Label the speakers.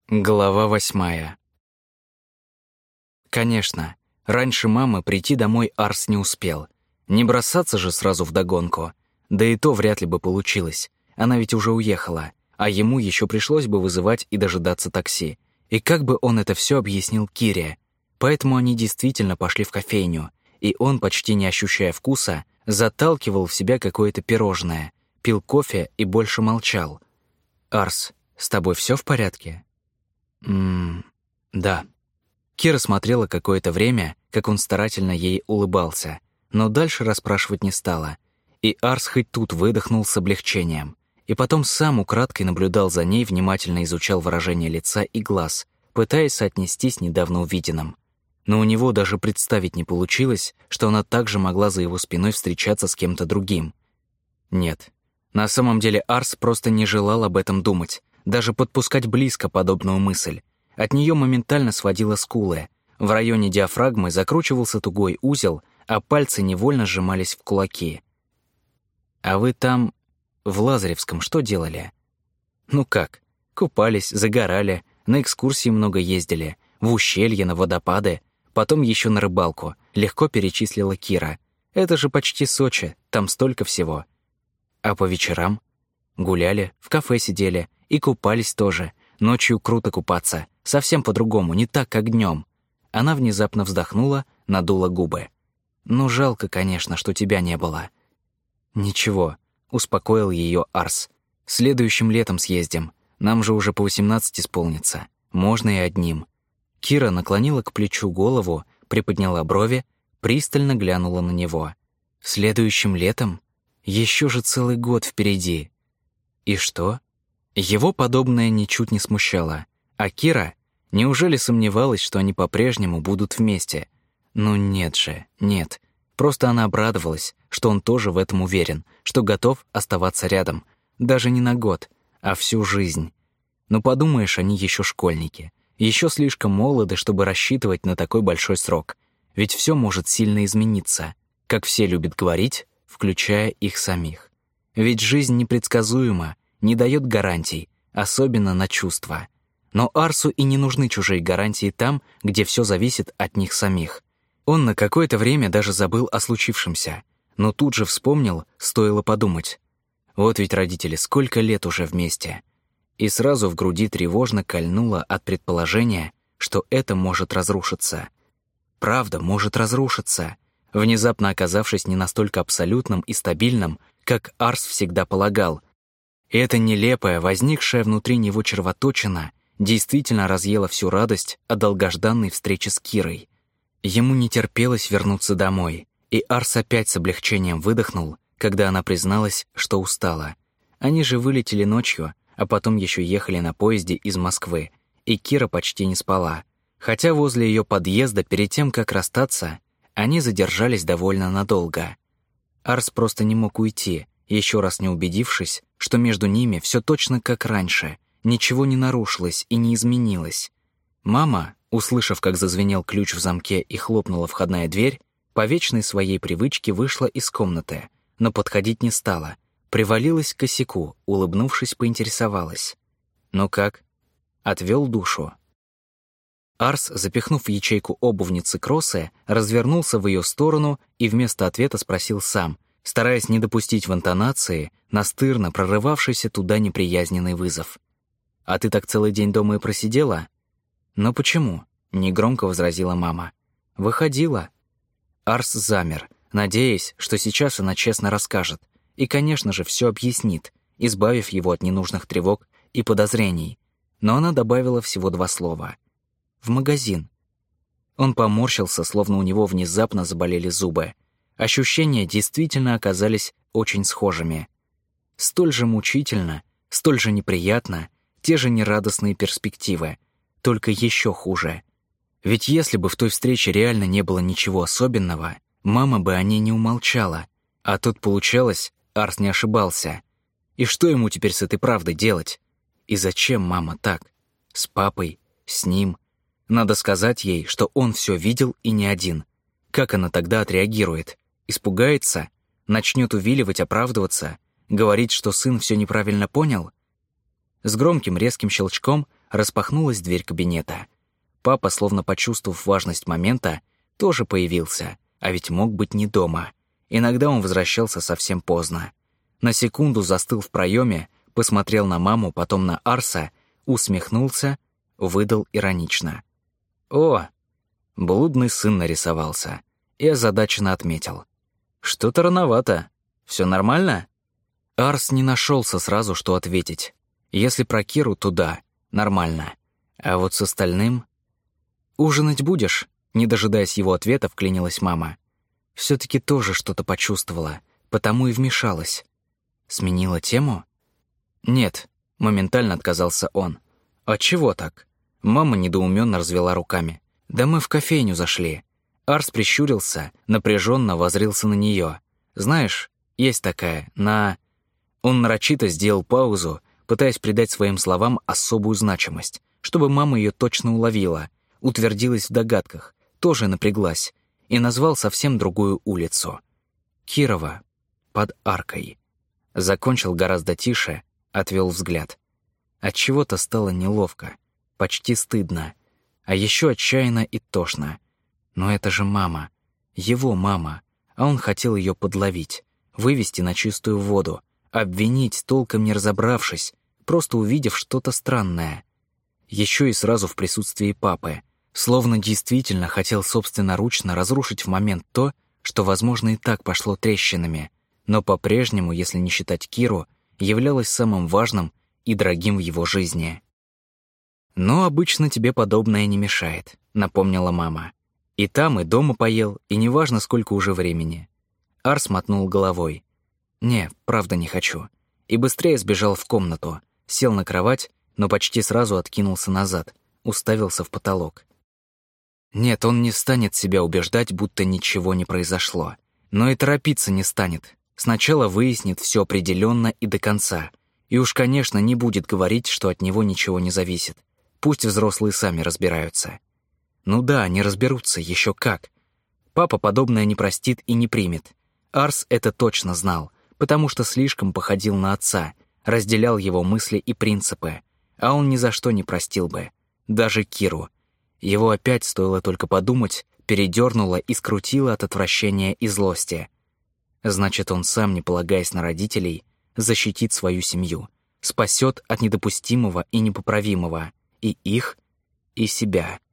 Speaker 1: Глава 8. Конечно, раньше мамы прийти домой Арс не успел. Не бросаться же сразу вдогонку. Да и то вряд ли бы получилось. Она ведь уже уехала, а ему еще пришлось бы вызывать и дожидаться такси. И как бы он это все объяснил Кире? Поэтому они действительно пошли в кофейню, и он, почти не ощущая вкуса, заталкивал в себя какое-то пирожное, пил кофе и больше молчал. «Арс, с тобой все в порядке?» Да. Кира смотрела какое-то время, как он старательно ей улыбался, но дальше расспрашивать не стала. И Арс хоть тут выдохнул с облегчением. И потом сам украдкой наблюдал за ней, внимательно изучал выражение лица и глаз, пытаясь соотнести с недавно увиденным. Но у него даже представить не получилось, что она также могла за его спиной встречаться с кем-то другим. Нет, на самом деле Арс просто не желал об этом думать, даже подпускать близко подобную мысль. От нее моментально сводило скулы. В районе диафрагмы закручивался тугой узел, а пальцы невольно сжимались в кулаки. «А вы там, в Лазаревском, что делали?» «Ну как? Купались, загорали, на экскурсии много ездили, в ущелье, на водопады, потом еще на рыбалку», — легко перечислила Кира. «Это же почти Сочи, там столько всего». «А по вечерам?» «Гуляли, в кафе сидели и купались тоже. Ночью круто купаться, совсем по-другому, не так, как днем». Она внезапно вздохнула, надула губы. «Ну, жалко, конечно, что тебя не было». «Ничего», — успокоил ее Арс. «Следующим летом съездим. Нам же уже по 18 исполнится. Можно и одним». Кира наклонила к плечу голову, приподняла брови, пристально глянула на него. «Следующим летом? Еще же целый год впереди». «И что?» Его подобное ничуть не смущало. А Кира, неужели сомневалась, что они по-прежнему будут вместе? Ну нет же, нет. Просто она обрадовалась, что он тоже в этом уверен, что готов оставаться рядом. Даже не на год, а всю жизнь. Но подумаешь, они еще школьники. Еще слишком молоды, чтобы рассчитывать на такой большой срок. Ведь все может сильно измениться, как все любят говорить, включая их самих. Ведь жизнь непредсказуема, не дает гарантий, особенно на чувства. Но Арсу и не нужны чужие гарантии там, где все зависит от них самих. Он на какое-то время даже забыл о случившемся, но тут же вспомнил, стоило подумать. Вот ведь родители сколько лет уже вместе. И сразу в груди тревожно кольнуло от предположения, что это может разрушиться. Правда, может разрушиться, внезапно оказавшись не настолько абсолютным и стабильным, как Арс всегда полагал. И эта нелепая, возникшая внутри него червоточина действительно разъела всю радость от долгожданной встречи с Кирой. Ему не терпелось вернуться домой, и Арс опять с облегчением выдохнул, когда она призналась, что устала. Они же вылетели ночью, а потом еще ехали на поезде из Москвы, и Кира почти не спала. Хотя возле ее подъезда, перед тем, как расстаться, они задержались довольно надолго. Арс просто не мог уйти, еще раз не убедившись, что между ними все точно как раньше, ничего не нарушилось и не изменилось. Мама, услышав, как зазвенел ключ в замке и хлопнула входная дверь, по вечной своей привычке вышла из комнаты, но подходить не стала, привалилась к косяку, улыбнувшись, поинтересовалась. «Ну как?» Отвел душу. Арс, запихнув в ячейку обувницы кроссы, развернулся в ее сторону и вместо ответа спросил сам, стараясь не допустить в интонации настырно прорывавшийся туда неприязненный вызов. «А ты так целый день дома и просидела?» «Но почему?» — негромко возразила мама. «Выходила». Арс замер, надеясь, что сейчас она честно расскажет, и, конечно же, все объяснит, избавив его от ненужных тревог и подозрений. Но она добавила всего 2 слова. «В магазин». Он поморщился, словно у него внезапно заболели зубы. Ощущения действительно оказались очень схожими. Столь же мучительно, столь же неприятно, те же нерадостные перспективы, только еще хуже. Ведь если бы в той встрече реально не было ничего особенного, мама бы о ней не умолчала. А тут получалось, Арс не ошибался. И что ему теперь с этой правдой делать? И зачем мама так? С папой? С ним? Надо сказать ей, что он все видел и не один. Как она тогда отреагирует? Испугается? Начнет увиливать, оправдываться? Говорить, что сын все неправильно понял? С громким резким щелчком распахнулась дверь кабинета. Папа, словно почувствовав важность момента, тоже появился, а ведь мог быть не дома. Иногда он возвращался совсем поздно. На секунду застыл в проеме, посмотрел на маму, потом на Арса, усмехнулся, выдал иронично. «О, блудный сын нарисовался», и озадаченно отметил. «Что-то рановато. Все нормально?» Арс не нашелся сразу, что ответить. Если про Киру, то да, нормально. А вот с остальным... «Ужинать будешь?» Не дожидаясь его ответа, вклинилась мама. Все-таки тоже что-то почувствовала, потому и вмешалась. Сменила тему? «Нет», — моментально отказался он. «А чего так?» Мама недоуменно развела руками. «Да мы в кофейню зашли». Арс прищурился, напряженно воззрился на нее. «Знаешь, есть такая, Он нарочито сделал паузу, пытаясь придать своим словам особую значимость, чтобы мама ее точно уловила, утвердилась в догадках, тоже напряглась и назвал совсем другую улицу. Кирова, под аркой. Закончил гораздо тише, отвел взгляд. Отчего-то стало неловко, почти стыдно, а еще отчаянно и тошно. Но это же мама, его мама, а он хотел ее подловить, вывести на чистую воду, обвинить, толком не разобравшись, просто увидев что-то странное. Еще и сразу в присутствии папы, словно действительно хотел собственноручно разрушить в момент то, что, возможно, и так пошло трещинами, но по-прежнему, если не считать Киру, являлось самым важным и дорогим в его жизни. «Но обычно тебе подобное не мешает», — напомнила мама. «И там, и дома поел, и неважно, сколько уже времени». Арс мотнул головой. «Не, правда не хочу». И быстрее сбежал в комнату, сел на кровать, но почти сразу откинулся назад, уставился в потолок. Нет, он не станет себя убеждать, будто ничего не произошло. Но и торопиться не станет. Сначала выяснит все определенно и до конца. И уж, конечно, не будет говорить, что от него ничего не зависит. Пусть взрослые сами разбираются. Ну да, они разберутся, еще как. Папа подобное не простит и не примет. Арс это точно знал, потому что слишком походил на отца, разделял его мысли и принципы, а он ни за что не простил бы. Даже Киру. Его опять, стоило только подумать, передернуло и скрутило от отвращения и злости. Значит, он сам, не полагаясь на родителей, защитит свою семью, спасет от недопустимого и непоправимого и их, и себя.